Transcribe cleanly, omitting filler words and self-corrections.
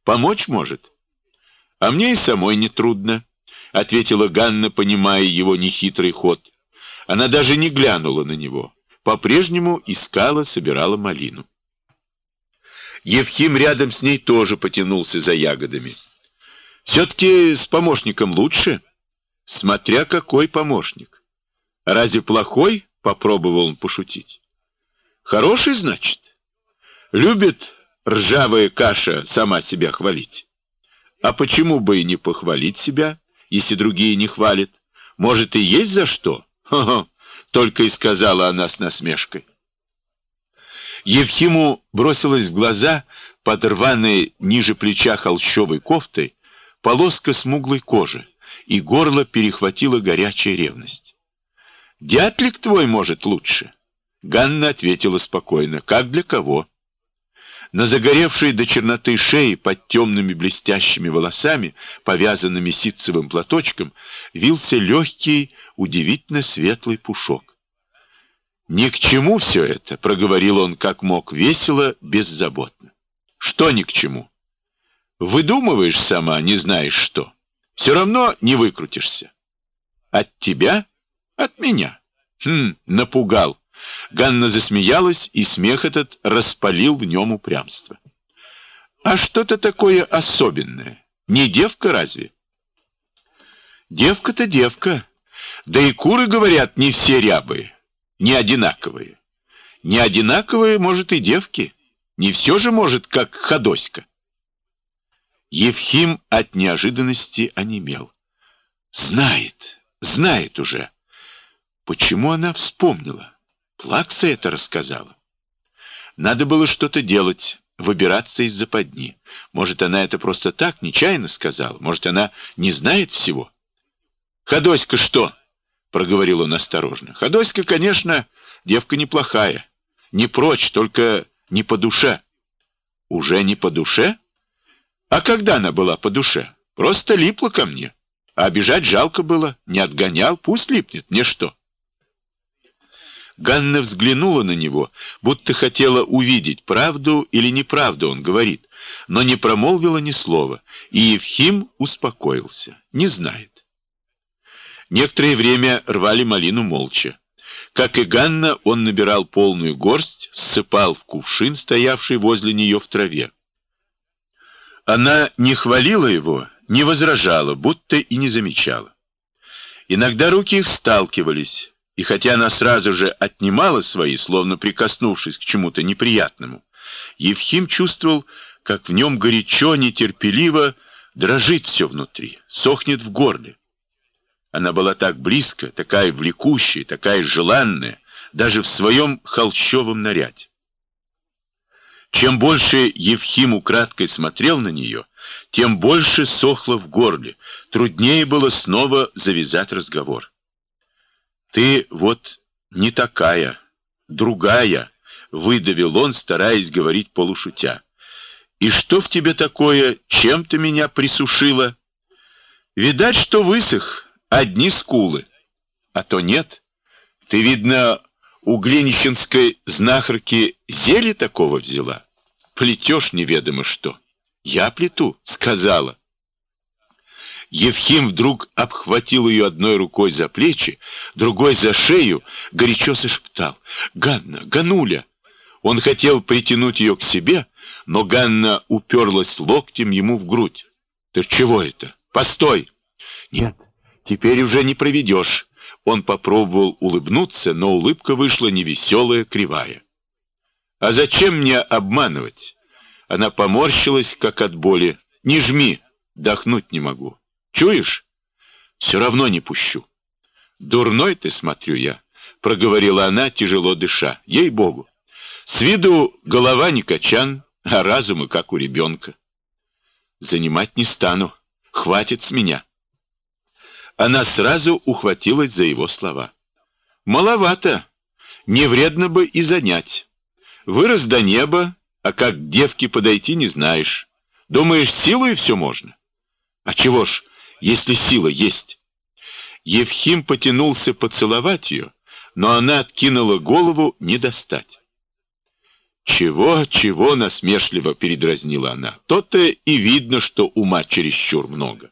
Помочь может. А мне и самой нетрудно, — ответила Ганна, понимая его нехитрый ход. Она даже не глянула на него. По-прежнему искала, собирала малину. Евхим рядом с ней тоже потянулся за ягодами. Все-таки с помощником лучше. Смотря какой помощник. Разве плохой? Попробовал он пошутить. Хороший, значит? Любит ржавая каша сама себя хвалить. А почему бы и не похвалить себя, если другие не хвалят? Может, и есть за что? Хо-хо, только и сказала она с насмешкой. Евхиму бросилась в глаза под рваной ниже плеча холщовой кофтой полоска смуглой кожи, и горло перехватила горячая ревность. «Дятлик твой, может, лучше?» Ганна ответила спокойно. «Как для кого?» На загоревшей до черноты шее под темными блестящими волосами, повязанными ситцевым платочком, вился легкий, удивительно светлый пушок. «Ни к чему все это», — проговорил он как мог, весело, беззаботно. «Что ни к чему? Выдумываешь сама, не знаешь что. Все равно не выкрутишься. От тебя? От меня. Напугал». Ганна засмеялась, и смех этот распалил в нем упрямство. «А что-то такое особенное. Не девка разве?» «Девка-то девка. Да и куры, говорят, не все рябые, не одинаковые. Не одинаковые, может, и девки. Не все же может, как Ходоська». Евхим от неожиданности онемел. Знает уже. Почему она вспомнила? Плакса это рассказала. Надо было что-то делать, выбираться из западни. Может, она это просто так, нечаянно сказала. Может, она не знает всего. «Ходоська что?» — проговорил он осторожно. «Ходоська, конечно, девка неплохая. Не прочь, только не по душе». «Уже не по душе? А когда она была по душе? Просто липла ко мне. А обижать жалко было, не отгонял, пусть липнет, мне что?» Ганна взглянула на него, будто хотела увидеть, правду или неправду он говорит, но не промолвила ни слова, и Евхим успокоился. Не знает. Некоторое время рвали малину молча. Как и Ганна, он набирал полную горсть, ссыпал в кувшин, стоявший возле нее в траве. Она не хвалила его, не возражала, будто и не замечала. Иногда руки их сталкивались, и хотя она сразу же отнимала свои, словно прикоснувшись к чему-то неприятному, Евхим чувствовал, как в нем горячо, нетерпеливо дрожит все внутри, сохнет в горле. Она была так близко, такая влекущая, такая желанная, даже в своем холщовом наряде. Чем больше Евхим украдкой смотрел на нее, тем больше сохло в горле, труднее было снова завязать разговор. «Ты вот не такая, другая», — выдавил он, стараясь говорить полушутя. «И что в тебе такое, чем ты меня присушила? Видать, что высох, одни скулы. А то нет. Ты, видно, у глинищенской знахарки зелье такого взяла? Плетешь неведомо что». «Я плету», — сказала. Евхим вдруг обхватил ее одной рукой за плечи, другой за шею, горячо зашептал: «Ганна, Гануля!» Он хотел притянуть ее к себе, но Ганна уперлась локтем ему в грудь. «Ты чего это? Постой!» «Нет, теперь уже не проведешь». Он попробовал улыбнуться, но улыбка вышла невеселая, кривая. «А зачем мне обманывать?» Она поморщилась, как от боли. «Не жми, дохнуть не могу. Чуешь? Все равно не пущу». «Дурной ты, смотрю я», — проговорила она, тяжело дыша. «Ей-богу, с виду голова не качан, а разума, как у ребенка». «Занимать не стану, хватит с меня». Она сразу ухватилась за его слова. «Маловато, не вредно бы и занять. Вырос до неба, а как к девке подойти не знаешь. Думаешь, силой все можно? А чего ж, если сила есть?» Евхим потянулся поцеловать ее, но она откинула голову, не достать. «Чего?» — насмешливо передразнила она. «То-то и видно, что ума чересчур много».